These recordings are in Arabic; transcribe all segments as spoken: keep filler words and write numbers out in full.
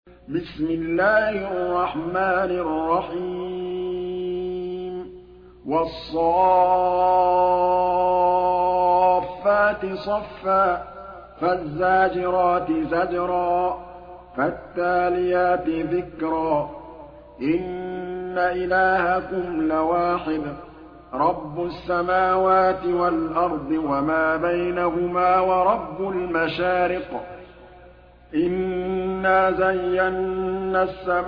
بسم الله الرحمن الرحيم والصافات صفا فالزاجرات زجرا فالتاليات ذكرا إن إلهكم لواحد رب السماوات والأرض وما بينهما ورب المشارق إنا زينا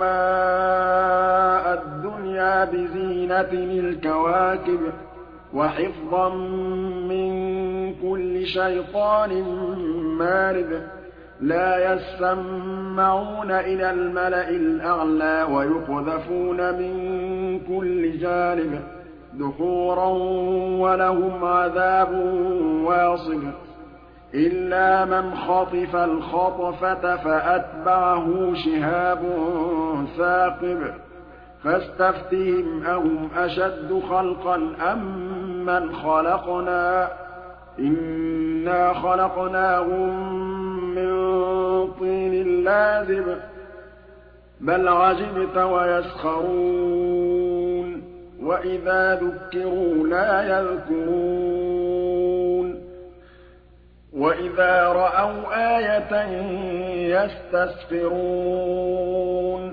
السماء الدنيا بزينة الكواكب وحفظا من كل شيطان مارد لا يسمعون إلى الملأ الأعلى ويقذفون من كل جانب دحورا ولهم عذاب واصب إلا من خطف الخطفة فأتبعه شهاب ثاقب فاستفتهم أهم أشد خلقا أم من خلقنا إنا خلقناهم من طين لازب بل عجبت ويسخرون وإذا ذكروا لا يذكرون وإذا رأوا آية يستسخرون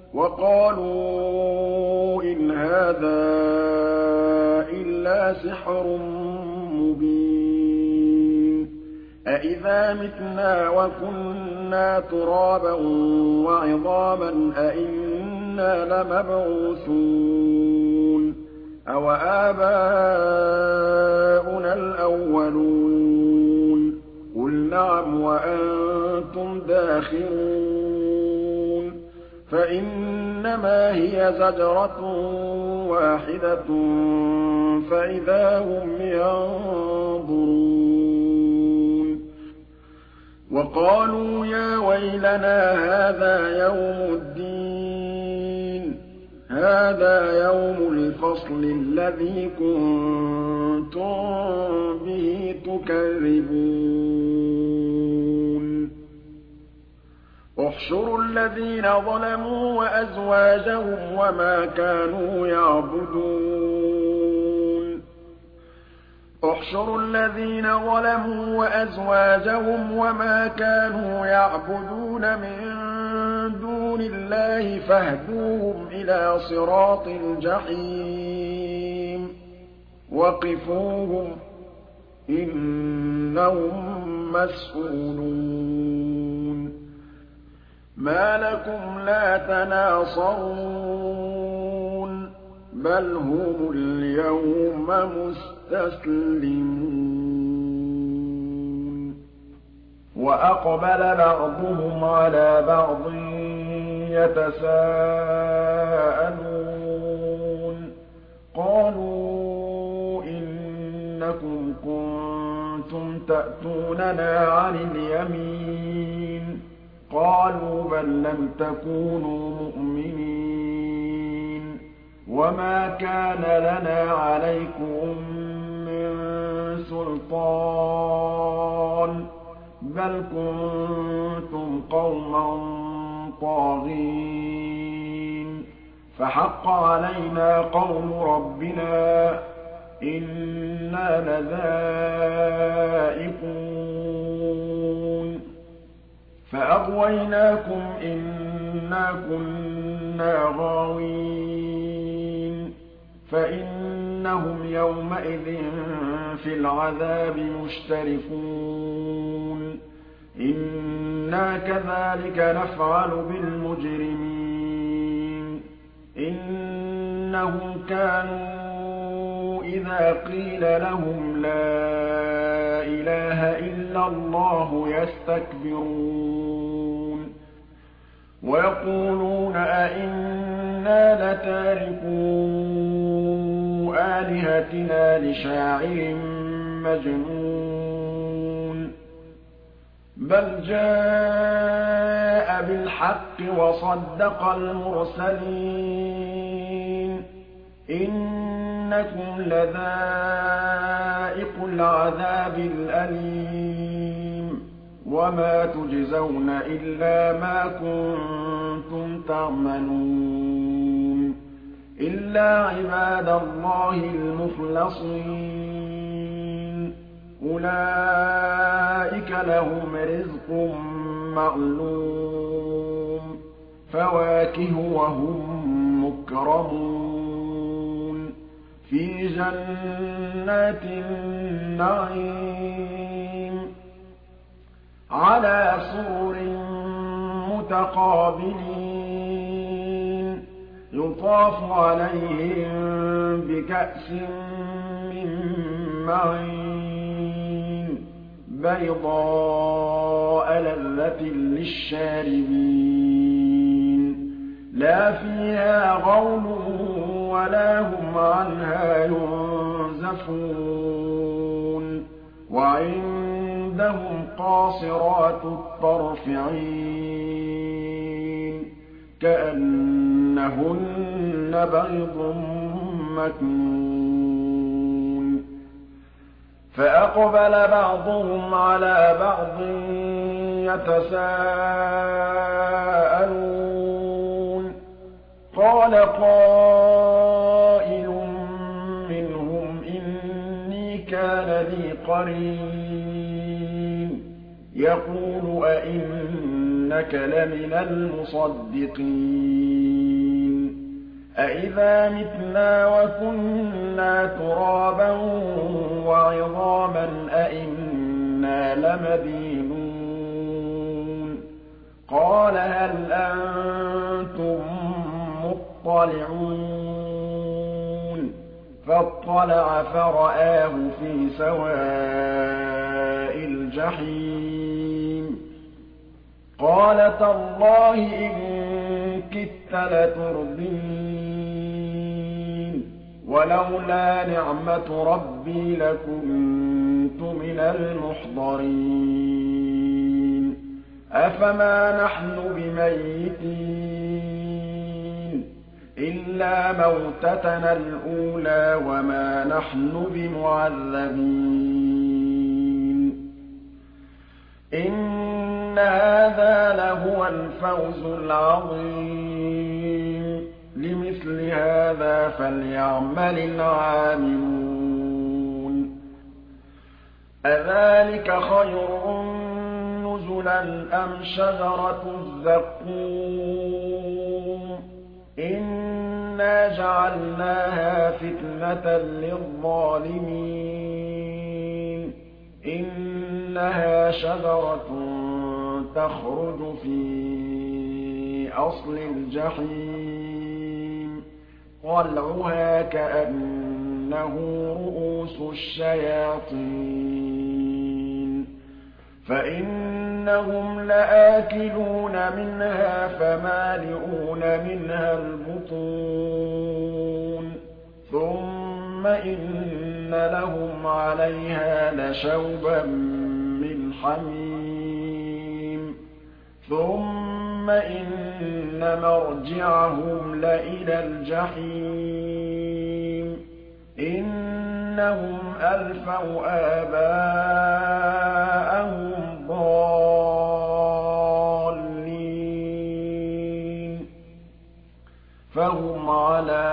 وقالوا إن هذا إلا سحر مبين أإذا متنا وكنا ترابا وعظاما أإنا لمبعوثون أوآباؤنا الأولون قل نعم وأنتم داخرون فإنما هي زجرة واحدة فإذا هم ينظرون وقالوا يا ويلنا هذا يوم الدين هذا يوم الفصل الذي كنتم به تكذبون احشروا الذين ظلموا وأزواجهم وما كانوا يعبدون احشروا الذين ظلموا وأزواجهم وما كانوا يعبدون من دون الله فاهدوهم إلى صراط الجحيم وقفوهم إنهم مسئولون ما لكم لا تناصرون بل هم اليوم مستسلمون وأقبل بعضهم على بعض يتساءلون قالوا إنكم كنتم تأتوننا عن اليمين قالوا بل لم تكونوا مؤمنين وما كان لنا عليكم من سلطان بل كنتم قوما طاغين فحق علينا قول ربنا إنا لذائقون فأغويناكم إنا كنا غاوين فإنهم يومئذ في العذاب مشتركون إنا كذلك نفعل بالمجرمين إنهم كانوا إذا قيل لهم لا إله إلا الله يستكبرون ويقولون أئنا لتاركو آلهتنا لشاعر مجنون بل جاء بالحق وصدق المرسلين إنكم لذائق العذاب الأليم وما تجزون إلا ما كنتم كُنتُمْ تَعْمَلُونَ إِلَّا عِبَادَ اللَّهِ الْمُخْلَصِينَ أُولَٰئِكَ لَهُمْ رِزْقٌ مَّعْلُومٌ فَوَاكِهُ وَهُم مُّكْرَمُونَ فِي جَنَّاتِ النَّعِيمِ عَلَىٰ سُرُرٍ مُّتَقَابِلِينَ يُطَافُ عَلَيْهِم بِكَأْسٍ مِّن مَّعِينٍ بَيْضَاءَ لَذَّةٍ لِّلشَّارِبِينَ لَا فِيهَا غَوْلٌ وَلَا هُمْ عَنْهَا يُنزَفُونَ وَعِندَهُمْ قَاصِرَاتُ الطَّرْفِ عِينٌ كَأَنَّهُنَّ بَيْضٌ مَّكْنُونٌ فَأَقْبَلَ بَعْضُهُمْ عَلَىٰ بَعْضٍ يَتَسَاءَلُونَ قَالَ قَائِلٌ مِّنْهُمْ إِنِّي كَانَ لِي قَرِينٌ يَقُولُ أَإِنَّكَ لَمِنَ الْمُصَدِّقِينَ أَإِذَا مِتْنَا وَكُنَّا تُرَابًا وَعِظَامًا أَإِنَّا لَمَدِينُونَ قَالَ هَلْ أَنتُم مُّطَّلِعُونَ فَاطَّلَعَ فَرَآهُ فِي سَوَاءِ الْجَحِيمِ قَالَ تَاللَّهِ إِن كِدتَّ لَتُرْدِينِ وَلَوْلَا نِعْمَةُ رَبِّي لَكُنتُ مِنَ الْمُحْضَرِينَ أَفَمَا نَحْنُ بِمَيِّتِينَ إِلَّا مَوْتَتَنَا الْأُولَىٰ وَمَا نَحْنُ بِمُعَذَّبِينَ إِنَّ هَٰذَا لَهُوَ الْفَوْزُ الْعَظِيمُ لِمِثْلِ هَٰذَا فَلْيَعْمَلِ الْعَامِلُونَ أَذَٰلِكَ خَيْرٌ نُّزُلًا أَمْ شَجَرَةُ الزَّقُّومِ إِنَّا جَعَلْنَاهَا فِتْنَةً لِّلظَّالِمِينَ إِنَّهَا شَجَرَةٌ تَخْرُجُ فِي أَصْلِ الْجَحِيمِ طَلْعُهَا كَأَنَّهُ رُءُوسُ الشَّيَاطِينِ فَإِنَّهُمْ لَآكِلُونَ مِنْهَا فَمَالِئُونَ مِنْهَا الْبُطُونَ ثُمَّ إِنَّ لَهُمْ عَلَيْهَا لَشَوْبًا مِّنْ حَمِيمٍ ثُمَّ إِنَّ مَرْجِعَهُمْ لَإِلَى الْجَحِيمِ إِنَّهُمْ أَلْفَوْا آبَاءَهُمْ ضَالِّينَ فَهُمْ عَلَىٰ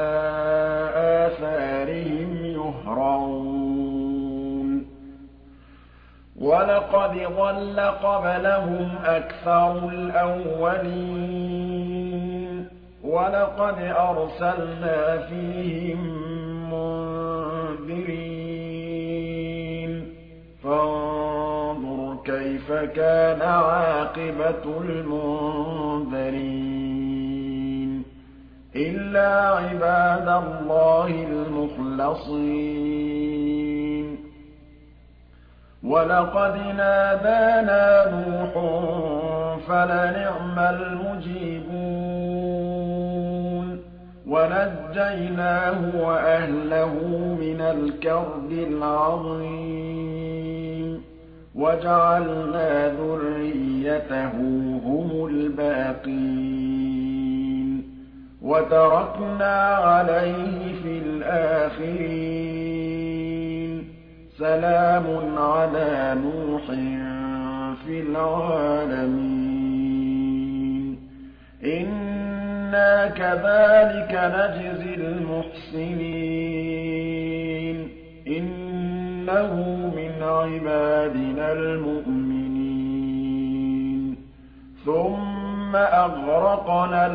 آثَارِهِمْ يُهْرَعُونَ وَلَقَدْ ضَلَّ قَبْلَهُمْ أَكْثَرُ الْأَوَّلِينَ وَلَقَدْ أَرْسَلْنَا فِيهِم مُّنذِرِينَ فَانظُرْ كَيْفَ كَانَ عَاقِبَةُ الْمُنذَرِينَ إِلَّا عِبَادَ اللَّهِ الْمُخْلَصِينَ وَلَقَدْ نَادَانَا نُوحٌ فَلَنِعْمَ الْمُجِيبُونَ وَنَجَّيْنَاهُ وَأَهْلَهُ مِنَ الْكَرْبِ الْعَظِيمِ وَجَعَلْنَا ذُرِّيَّتَهُ هُمُ الْبَاقِينَ وَتَرَكْنَا عَلَيْهِ فِي الْآخِرِينَ سَلَامٌ عَلَىٰ نُوحٍ فِي الْعَالَمِينَ إِنَّا كَذَٰلِكَ نَجْزِي الْمُحْسِنِينَ إِنَّهُ مِنْ عِبَادِنَا الْمُؤْمِنِينَ ثُمَّ أَغْرَقْنَا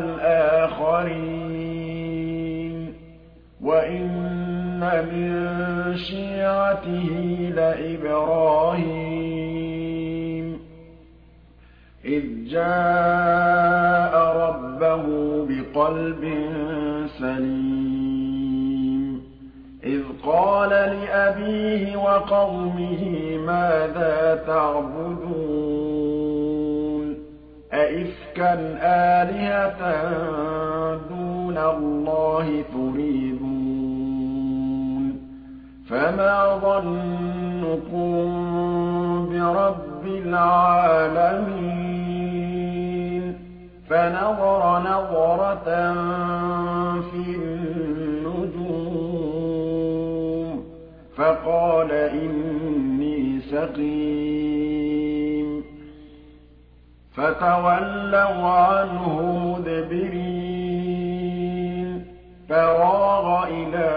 الْآخَرِينَ وَإِنَّ مِن شِيعَتِهِ لَإِبْرَاهِيمَ إِذْ جَاءَ رَبَّهُ بِقَلْبٍ سَلِيمٍ إِذْ قَالَ لِأَبِيهِ وَقَوْمِهِ مَاذَا تَعْبُدُونَ أَئِفْكًا آلِهَةً دُونَ اللَّهِ تُرِيدُونَ فَمَا ظَنُّكُم بِرَبِّ الْعَالَمِينَ فَنَظَرَ نَظْرَةً فِي النُّجُومِ فَقَالَ إِنِّي سَقِيمٌ فَتَوَلَّوْا عَنْهُ مُدْبِرِينَ فَرَاغَ إِلَىٰ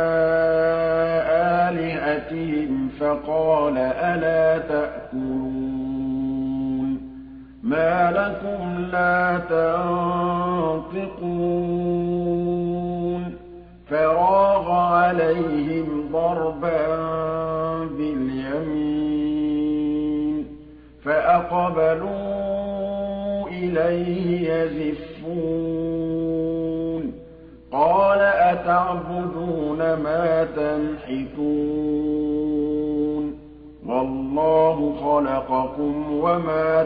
آلِهَتِهِمْ فَقَالَ أَلَا تَأْكُلُونَ مَا لَكُمْ لَا تَنطِقُونَ فَرَاغَ عَلَيْهِمْ ضَرْبًا بِالْيَمِينِ فَأَقْبَلُوا إِلَيْهِ يَزِفُّونَ قَالَ أَتَعْبُدُونَ مَا تَنْحِتُونَ وَاللَّهُ خَلَقَكُمْ وَمَا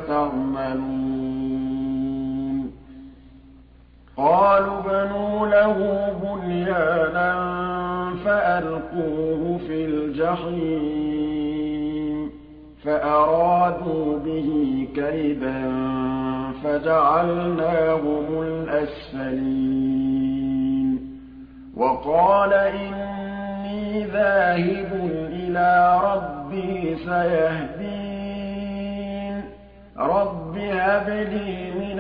تَعْمَلُونَ قَالُوا ابْنُوا لَهُ بُنْيَانًا فَأَلْقُوهُ فِي الْجَحِيمِ فَأَرَادُوا بِهِ كَيْدًا فَجَعَلْنَاهُمُ الْأَسْفَلِينَ وَقَالَ إِنِّي ذَاهِبٌ إِلَىٰ رَبِّي سَيَهْدِينِ رَبِّ هَبْ لِي مِنَ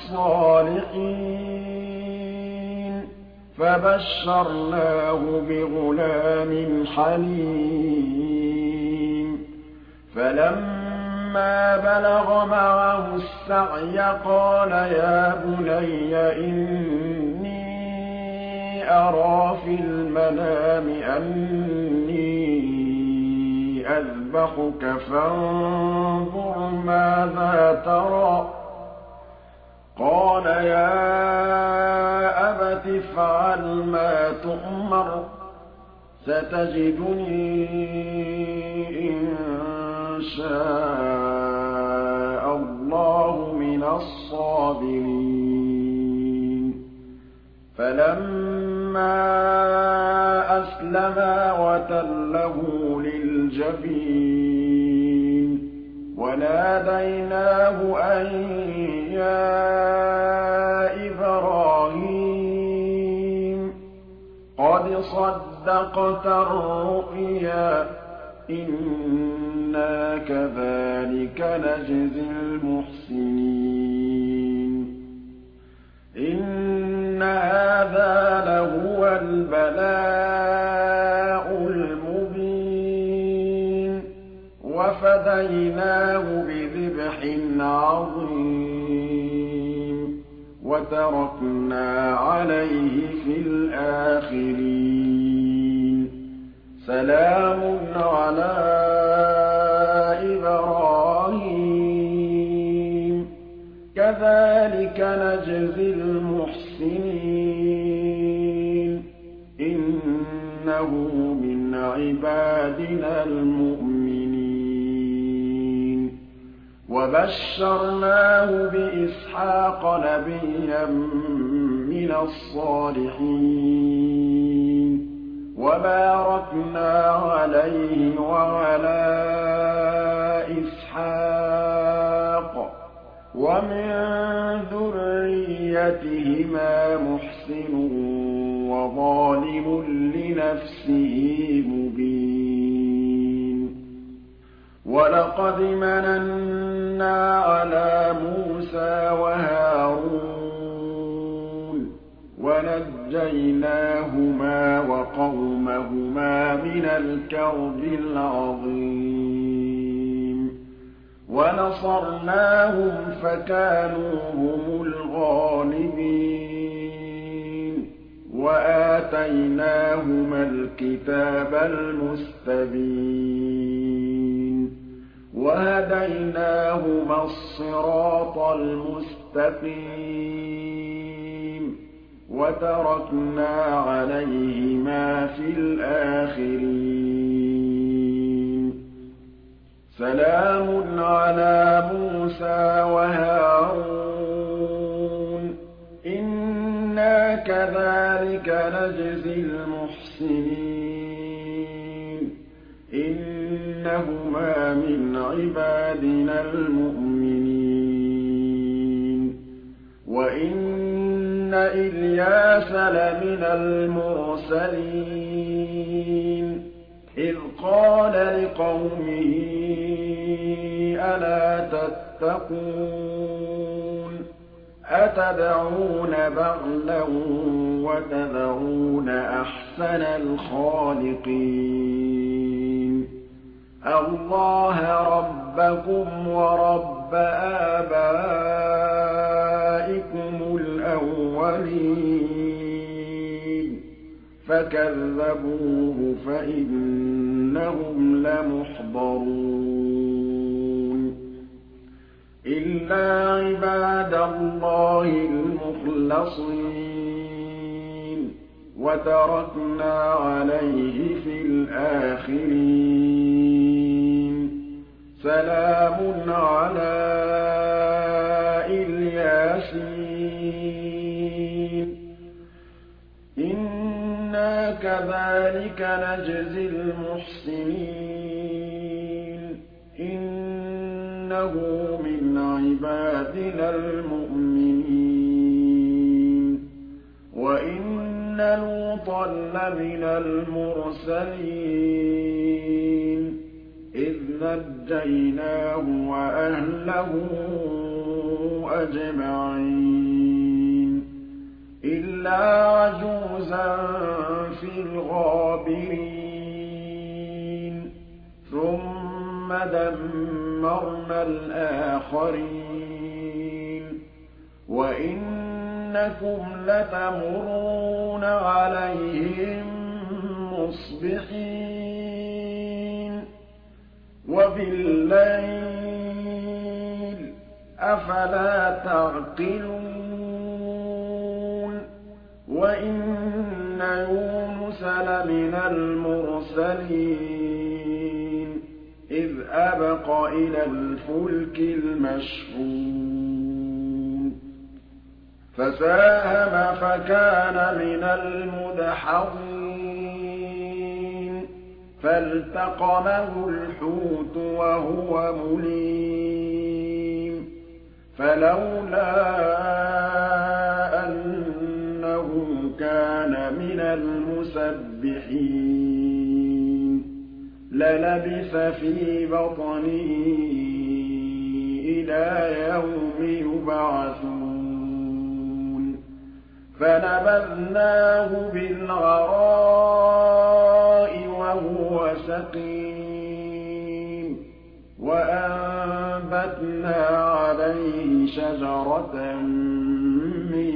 الصَّالِحِينَ فَبَشَّرْنَاهُ بِغُلَامٍ حَلِيمٍ فَلَمَّا بَلَغَ مَعَهُ السَّعْيَ قَالَ يَا بُنَيَّ إِنِّي أَرَىٰ فِي الْمَنَامِ أَنِّي أَذْبَحُكَ فَانظُرْ مَاذَا تَرَىٰ ۚ قَالَ يَا أَبَتِ افْعَلْ مَا تُؤْمَرُ ۖ سَتَجِدُنِي إِن شَاءَ اللَّهُ مِنَ الصَّابِرِينَ فَلَمَّا أَسْلَمَا وَتَلَّهُ لِلْجَبِينِ وَنَادَيْنَاهُ أَن يَا إِبْرَاهِيمُ قَدْ صَدَّقْتَ الرُّؤْيَا إِنَّا كَذَٰلِكَ نَجْزِي الْمُحْسِنِينَ إِنَّ هَٰذَا لَهُوَ الْبَلَاءُ الْمُبِينُ وَفَدَيْنَاهُ بِذِبْحٍ عَظِيمٍ وَتَرَكْنَا عَلَيْهِ فِي الْآخِرِينَ سَلَامٌ عَلَىٰ إِبْرَاهِيمَ كَذَٰلِكَ نَجْزِي الْمُحْسِنِينَ إِنَّهُ مِنْ عِبَادِنَا الْمُؤْمِنِينَ وَبَشَّرْنَاهُ بِإِسْحَاقَ نَبِيًّا مِّنَ الصَّالِحِينَ وَبَارَكْنَا عَلَيْهِ وَعَلَىٰ إِسْحَاقَ وَمِن ذُرِّيَّتِهِمَا مُحْسِنٌ وَظَالِمٌ لِّنَفْسِهِ مُبِينٌ وَلَقَدْ مَنَنَّا عَلَىٰ مُوسَىٰ وَهَارُونَ وَنَجَّيْنَاهُمَا وَقَوْمَهُمَا مِنَ الْكَرْبِ الْعَظِيمِ وَنَصَرْنَاهُمْ فَكَانُوا هُمُ الْغَالِبِينَ وَآتَيْنَاهُمَا الْكِتَابَ الْمُسْتَبِينَ وَهَدَيْنَاهُمَا الصِّرَاطَ الْمُسْتَقِيمَ وَتَرَكْنَا عَلَيْهِمَا فِي الْآخِرِينَ سَلَامٌ عَلَىٰ مُوسَىٰ وَهَارُونَ إِنَّا كَذَٰلِكَ نَجْزِي الْمُحْسِنِينَ إِنَّهُمَا مِنْ عِبَادِنَا الْمُؤْمِنِينَ وَإِنَّ إِلْيَاسَ لَمِنَ الْمُرْسَلِينَ إِذْ قَالَ لِقَوْمِهِ أَلَا تَتَّقُونَ أَتَدْعُونَ بَعْلًا وَتَذَرُونَ أَحْسَنَ الْخَالِقِينَ اللَّهَ رَبَّكُمْ وَرَبَّ آبَائِكُمُ الْأَوَّلِينَ فَكَذَّبُوهُ فَإِنَّهُمْ لَمُحْضَرُونَ إِلَّا عِبَادَ اللَّهِ الْمُخْلَصِينَ وَتَرَكْنَا عَلَيْهِ فِي الْآخِرِينَ سَلَامٌ عَلَىٰ إِلْيَاسِينَ إِنَّا كَذَٰلِكَ نَجْزِي الْمُحْسِنِينَ إِنَّهُ مِنْ عِبَادِنَا الْمُؤْمِنِينَ وَإِنَّ لُوطًا لَّمِنَ الْمُرْسَلِينَ إِذْ نَجَّيْنَاهُ وَأَهْلَهُ أَجْمَعِينَ إِلَّا عَجُوزًا فِي الْغَابِرِينَ ثُمَّ دَمَّرْنَا الْآخَرِينَ وَإِنَّكُمْ لَتَمُرُّونَ عَلَيْهِم مُّصْبِحِينَ وَبِاللَّيْلِ ۗ أَفَلَا تَعْقِلُونَ وَإِنَّ يُونُسَ لَمِنَ الْمُرْسَلِينَ إِذْ أَبَقَ إِلَى الْفُلْكِ الْمَشْحُونِ فَسَاهَمَ فَكَانَ مِنَ الْمُدْحَضِينَ فَالْتَقَمَهُ الْحُوتُ وَهُوَ مُلِيمٌ فَلَوْلَا أَنَّهُ كَانَ مِنَ الْمُسَبِّحِينَ لَلَبِثَ فِي بَطْنِهِ إِلَىٰ يَوْمِ يُبْعَثُونَ فَنَبَذْنَاهُ بِالْعَرَاءِ وَهُوَ سَقِيمٌ وَأَنبَتْنَا عَلَيْهِ شَجَرَةً مِّن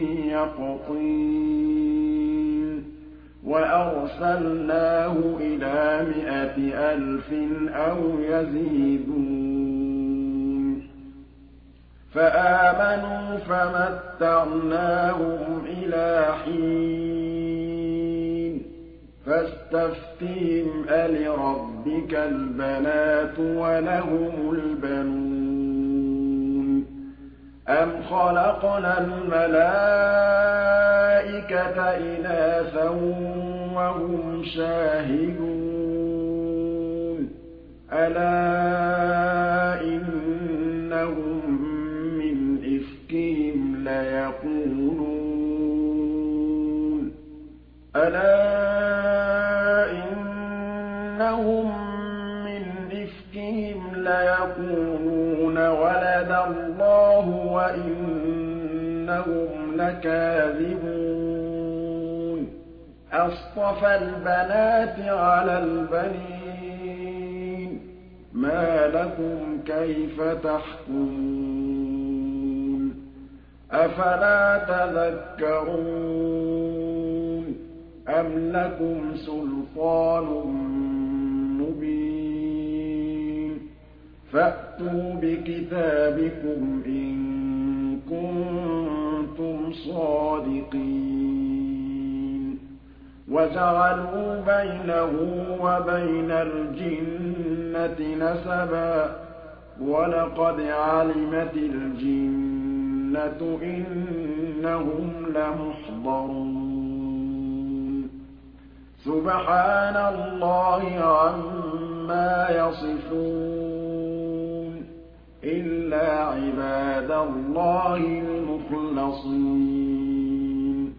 يَقْطِينٍ وَأَرْسَلْنَاهُ إِلَىٰ مِائَةِ أَلْفٍ أَوْ يَزِيدُونَ فَآمَنُوا فَمَتَّعْنَاهُمْ إِلَىٰ حِينٍ فَاسْتَفْتِهِمْ أَلِرَبِّكَ الْبَنَاتُ وَلَهُمُ الْبَنُونَ أَمْ خَلَقْنَا الْمَلَائِكَةَ إِنَاثًا وَهُمْ شَاهِدُونَ أَلَا إِنَّهُم مِّنْ إِفْكِهِمْ لَيَقُولُونَ أَلَا إِنَّهُم مِّنْ إِفْكِهِمْ لَيَقُولُونَ وَلَدَ اللَّهُ وَإِنَّهُمْ إنكم لكاذبون أصطفى البنات على البنين ما لكم كيف تحكمون أفلا تذكرون أم لكم سلطان مبين فأتوا بكتابكم إن كنتم صادقين وجعلوا بينه وبين الجنة نسبا ولقد علمت الجنة إنهم لمحضرون سبحان الله عما يصفون إلا عباد الله المخلصين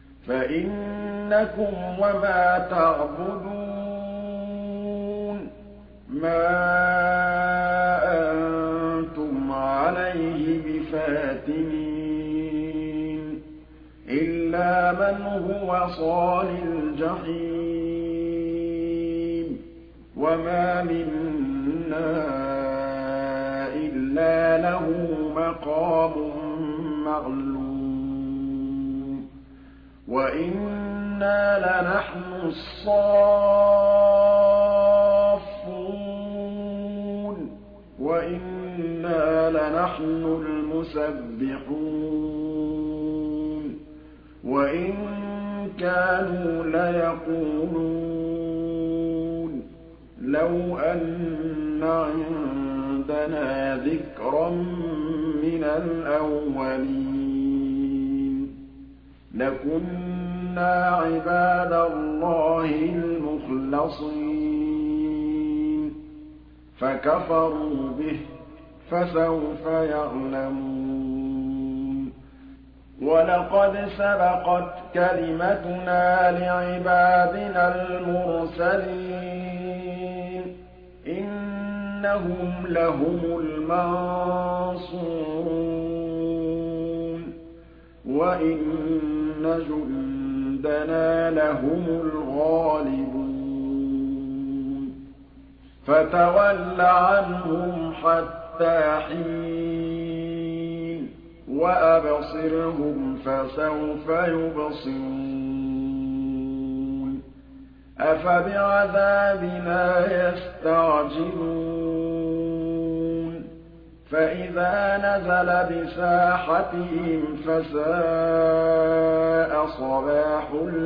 فإنكم وما تعبدون ما أنتم عليه بفاتنين إلا من هو صال الجحيم وما منا إلا له مقام معلوم وإنا لنحن الصافون وإنا لنحن المسبحون وإن كانوا ليقولون لو أن عندنا ذكرا من الأولين لكنا عباد الله المخلصين فكفروا به فسوف يعلمون ولقد سبقت كلمتنا لعبادنا المرسلين إنهم لهم المنصورون وإن جندنا لهم الغالبون فتول عنهم حتى حين وأبصرهم فسوف يبصرون أفبعذابنا يستعجلون فإذا نزل بساحتهم فساء صباح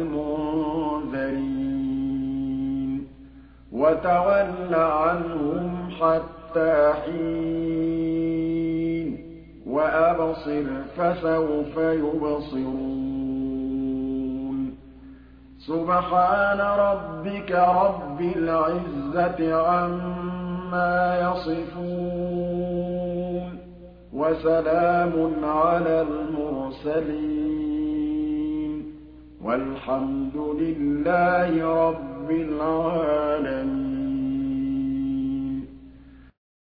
المنذرين وتول عنهم حتى حين وأبصر فسوف يبصرون سبحان ربك رب العزة عما يصفون وسلام على المرسلين والحمد لله رب العالمين